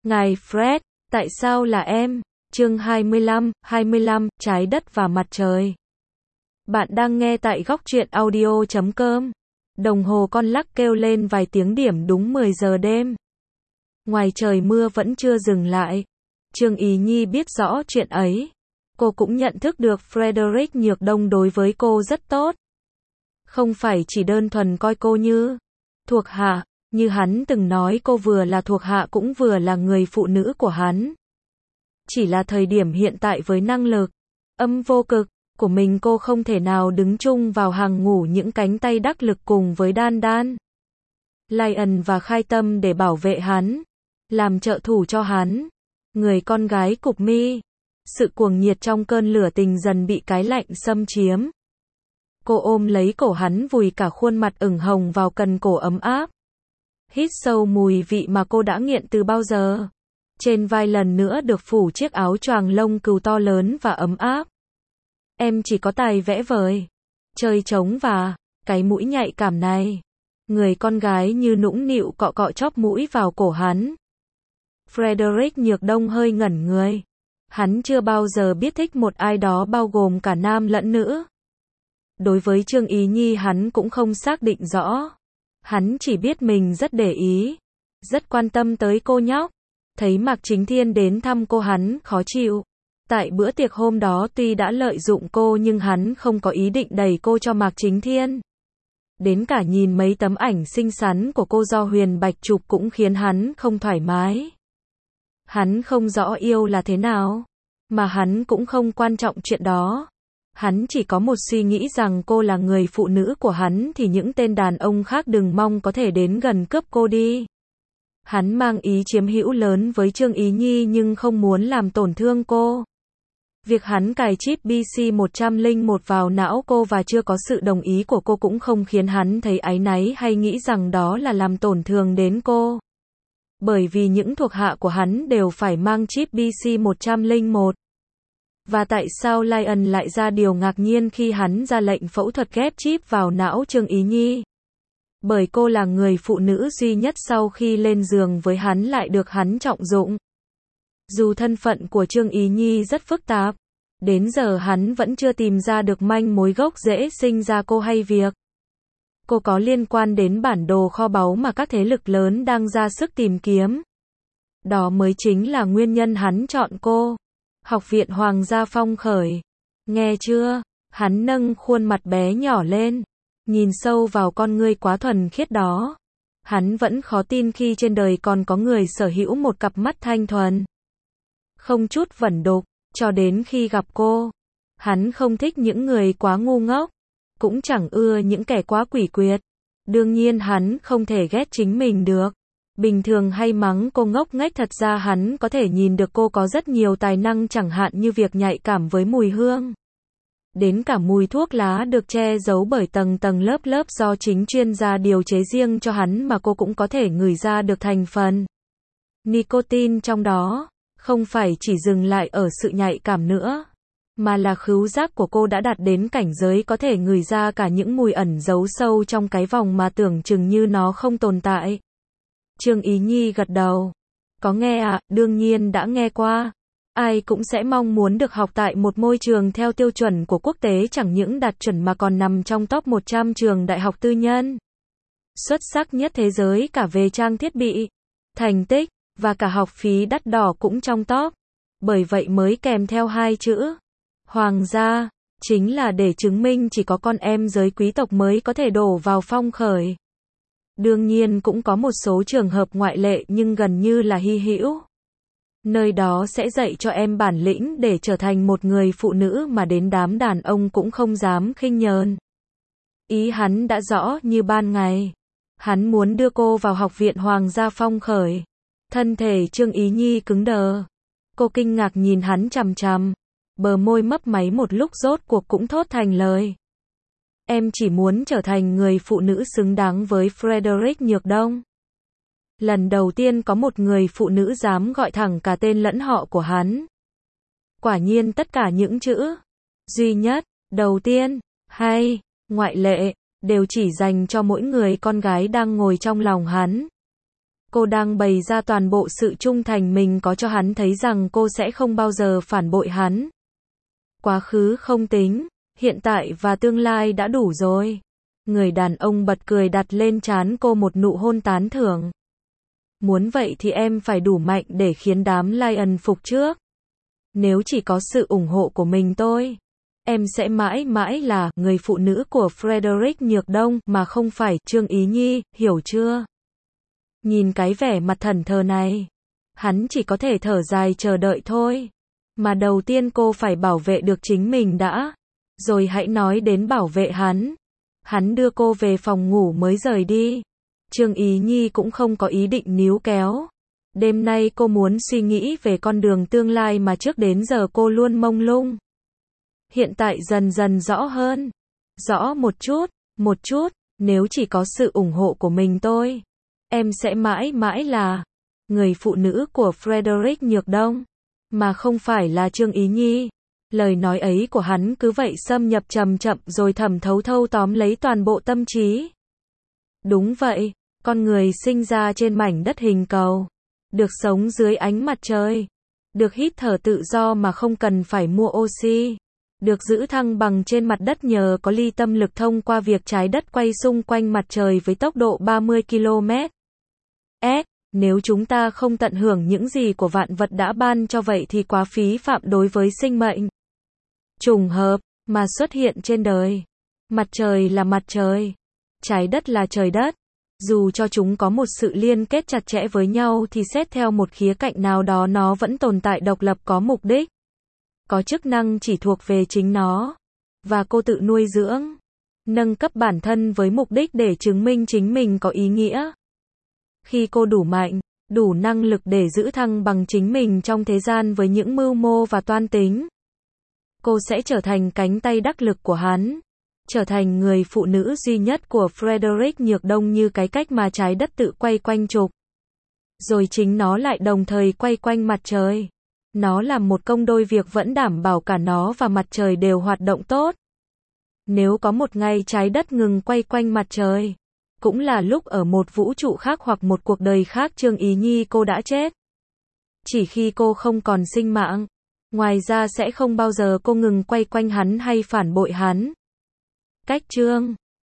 Ngài Fred, tại sao là em? Chương 25, Trái đất và mặt trời. Bạn đang nghe tại góc truyện audio.com. Đồng hồ con lắc kêu lên vài tiếng điểm đúng 10 giờ đêm. Ngoài trời mưa vẫn chưa dừng lại. Trương Ý Nhi biết rõ chuyện ấy. Cô cũng nhận thức được Frederick Nhược Đông đối với cô rất tốt. Không phải chỉ đơn thuần coi cô như thuộc hạ, như hắn từng nói cô vừa là thuộc hạ cũng vừa là người phụ nữ của hắn. Chỉ là thời điểm hiện tại với năng lực âm vô cực của mình, cô không thể nào đứng chung vào hàng ngũ những cánh tay đắc lực cùng với Đan Đan, Lion và Khai Tâm để bảo vệ hắn, làm trợ thủ cho hắn. Người con gái cụp mi, sự cuồng nhiệt trong cơn lửa tình dần bị cái lạnh xâm chiếm. Cô ôm lấy cổ hắn, vùi cả khuôn mặt ửng hồng vào cần cổ ấm áp. Hít sâu mùi vị mà cô đã nghiện từ bao giờ. Trên vai lần nữa được phủ chiếc áo choàng lông cừu to lớn và ấm áp. Em chỉ có tài vẽ vời, chơi trống và cái mũi nhạy cảm này. Người con gái như nũng nịu cọ cọ chóp mũi vào cổ hắn. Frederick Nhược Đông hơi ngẩn người. Hắn chưa bao giờ biết thích một ai đó bao gồm cả nam lẫn nữ. Đối với Trương Ý Nhi hắn cũng không xác định rõ. Hắn chỉ biết mình rất để ý, rất quan tâm tới cô nhóc. Thấy Mạc Chính Thiên đến thăm cô hắn khó chịu. Tại bữa tiệc hôm đó tuy đã lợi dụng cô nhưng hắn không có ý định đẩy cô cho Mạc Chính Thiên. Đến cả nhìn mấy tấm ảnh xinh xắn của cô do Huyền Bạch chụp cũng khiến hắn không thoải mái. Hắn không rõ yêu là thế nào, mà hắn cũng không quan trọng chuyện đó. Hắn chỉ có một suy nghĩ rằng cô là người phụ nữ của hắn thì những tên đàn ông khác đừng mong có thể đến gần cướp cô đi. Hắn mang ý chiếm hữu lớn với Trương Ý Nhi nhưng không muốn làm tổn thương cô. Việc hắn cài chip BC-101 vào não cô và chưa có sự đồng ý của cô cũng không khiến hắn thấy áy náy hay nghĩ rằng đó là làm tổn thương đến cô. Bởi vì những thuộc hạ của hắn đều phải mang chip BC-101. Và tại sao Lion lại ra điều ngạc nhiên khi hắn ra lệnh phẫu thuật ghép chip vào não Trương Ý Nhi? Bởi cô là người phụ nữ duy nhất sau khi lên giường với hắn lại được hắn trọng dụng. Dù thân phận của Trương Ý Nhi rất phức tạp, đến giờ hắn vẫn chưa tìm ra được manh mối gốc rễ sinh ra cô hay việc cô có liên quan đến bản đồ kho báu mà các thế lực lớn đang ra sức tìm kiếm. Đó mới chính là nguyên nhân hắn chọn cô. Học viện Hoàng gia Phong khởi. Nghe chưa? Hắn nâng khuôn mặt bé nhỏ lên, nhìn sâu vào con ngươi quá thuần khiết đó. Hắn vẫn khó tin khi trên đời còn có người sở hữu một cặp mắt thanh thuần, không chút vẩn đục. Cho đến khi gặp cô, hắn không thích những người quá ngu ngốc, cũng chẳng ưa những kẻ quá quỷ quyệt. Đương nhiên hắn không thể ghét chính mình được. Bình thường hay mắng cô ngốc nghếch, thật ra hắn có thể nhìn được cô có rất nhiều tài năng, chẳng hạn như việc nhạy cảm với mùi hương. Đến cả mùi thuốc lá được che giấu bởi tầng tầng lớp lớp do chính chuyên gia điều chế riêng cho hắn mà cô cũng có thể ngửi ra được thành phần nicotine trong đó. Không phải chỉ dừng lại ở sự nhạy cảm nữa, mà là khứu giác của cô đã đạt đến cảnh giới có thể ngửi ra cả những mùi ẩn giấu sâu trong cái vòng mà tưởng chừng như nó không tồn tại. Trương Ý Nhi gật đầu. Có nghe ạ, đương nhiên đã nghe qua. Ai cũng sẽ mong muốn được học tại một môi trường theo tiêu chuẩn của quốc tế, chẳng những đạt chuẩn mà còn nằm trong top 100 trường đại học tư nhân xuất sắc nhất thế giới cả về trang thiết bị, thành tích, và cả học phí đắt đỏ cũng trong top. Bởi vậy mới kèm theo hai chữ Hoàng gia, chính là để chứng minh chỉ có con em giới quý tộc mới có thể đổ vào Phong khởi. Đương nhiên cũng có một số trường hợp ngoại lệ nhưng gần như là hy hữu. Nơi đó sẽ dạy cho em bản lĩnh để trở thành một người phụ nữ mà đến đám đàn ông cũng không dám khinh nhờn. Ý hắn đã rõ như ban ngày. Hắn muốn đưa cô vào học viện Hoàng gia Phong khởi. Thân thể Trương Ý Nhi cứng đờ. Cô kinh ngạc nhìn hắn chằm chằm. Bờ môi mấp máy một lúc rốt cuộc cũng thốt thành lời. Em chỉ muốn trở thành người phụ nữ xứng đáng với Frederick Nhược Đông. Lần đầu tiên có một người phụ nữ dám gọi thẳng cả tên lẫn họ của hắn. Quả nhiên tất cả những chữ duy nhất, đầu tiên, hay, ngoại lệ, đều chỉ dành cho mỗi người con gái đang ngồi trong lòng hắn. Cô đang bày ra toàn bộ sự trung thành mình có cho hắn thấy rằng cô sẽ không bao giờ phản bội hắn. Quá khứ không tính, hiện tại và tương lai đã đủ rồi. Người đàn ông bật cười đặt lên trán cô một nụ hôn tán thưởng. Muốn vậy thì em phải đủ mạnh để khiến đám Lion phục trước. Nếu chỉ có sự ủng hộ của mình tôi, em sẽ mãi mãi là người phụ nữ của Frederick Nhược Đông mà không phải Trương Ý Nhi, hiểu chưa? Nhìn cái vẻ mặt thẫn thờ này, hắn chỉ có thể thở dài chờ đợi thôi. Mà đầu tiên cô phải bảo vệ được chính mình đã, rồi hãy nói đến bảo vệ hắn. Hắn đưa cô về phòng ngủ mới rời đi. Trương Ý Nhi cũng không có ý định níu kéo. Đêm nay cô muốn suy nghĩ về con đường tương lai mà trước đến giờ cô luôn mông lung. Hiện tại dần dần rõ hơn. Rõ một chút, nếu chỉ có sự ủng hộ của mình tôi, em sẽ mãi mãi là người phụ nữ của Frederick Nhược Đông, mà không phải là Trương Ý Nhi. Lời nói ấy của hắn cứ vậy xâm nhập chậm chậm rồi thẩm thấu thâu tóm lấy toàn bộ tâm trí. Đúng vậy, con người sinh ra trên mảnh đất hình cầu, được sống dưới ánh mặt trời, được hít thở tự do mà không cần phải mua oxy, được giữ thăng bằng trên mặt đất nhờ có ly tâm lực thông qua việc trái đất quay xung quanh mặt trời với tốc độ 30 km/s. Nếu chúng ta không tận hưởng những gì của vạn vật đã ban cho vậy thì quá phí phạm đối với sinh mệnh. Trùng hợp mà xuất hiện trên đời. Mặt trời là mặt trời, trái đất là trời đất. Dù cho chúng có một sự liên kết chặt chẽ với nhau thì xét theo một khía cạnh nào đó nó vẫn tồn tại độc lập có mục đích, có chức năng chỉ thuộc về chính nó. Và cô tự nuôi dưỡng, nâng cấp bản thân với mục đích để chứng minh chính mình có ý nghĩa. Khi cô đủ mạnh, đủ năng lực để giữ thăng bằng chính mình trong thế gian với những mưu mô và toan tính, cô sẽ trở thành cánh tay đắc lực của hắn, trở thành người phụ nữ duy nhất của Frederick Nhược Đông như cái cách mà trái đất tự quay quanh trục. Rồi chính nó lại đồng thời quay quanh mặt trời. Nó làm một công đôi việc vẫn đảm bảo cả nó và mặt trời đều hoạt động tốt. Nếu có một ngày trái đất ngừng quay quanh mặt trời, cũng là lúc ở một vũ trụ khác hoặc một cuộc đời khác Trương Ý Nhi cô đã chết. Chỉ khi cô không còn sinh mạng, ngoài ra sẽ không bao giờ cô ngừng quay quanh hắn hay phản bội hắn. Cách chương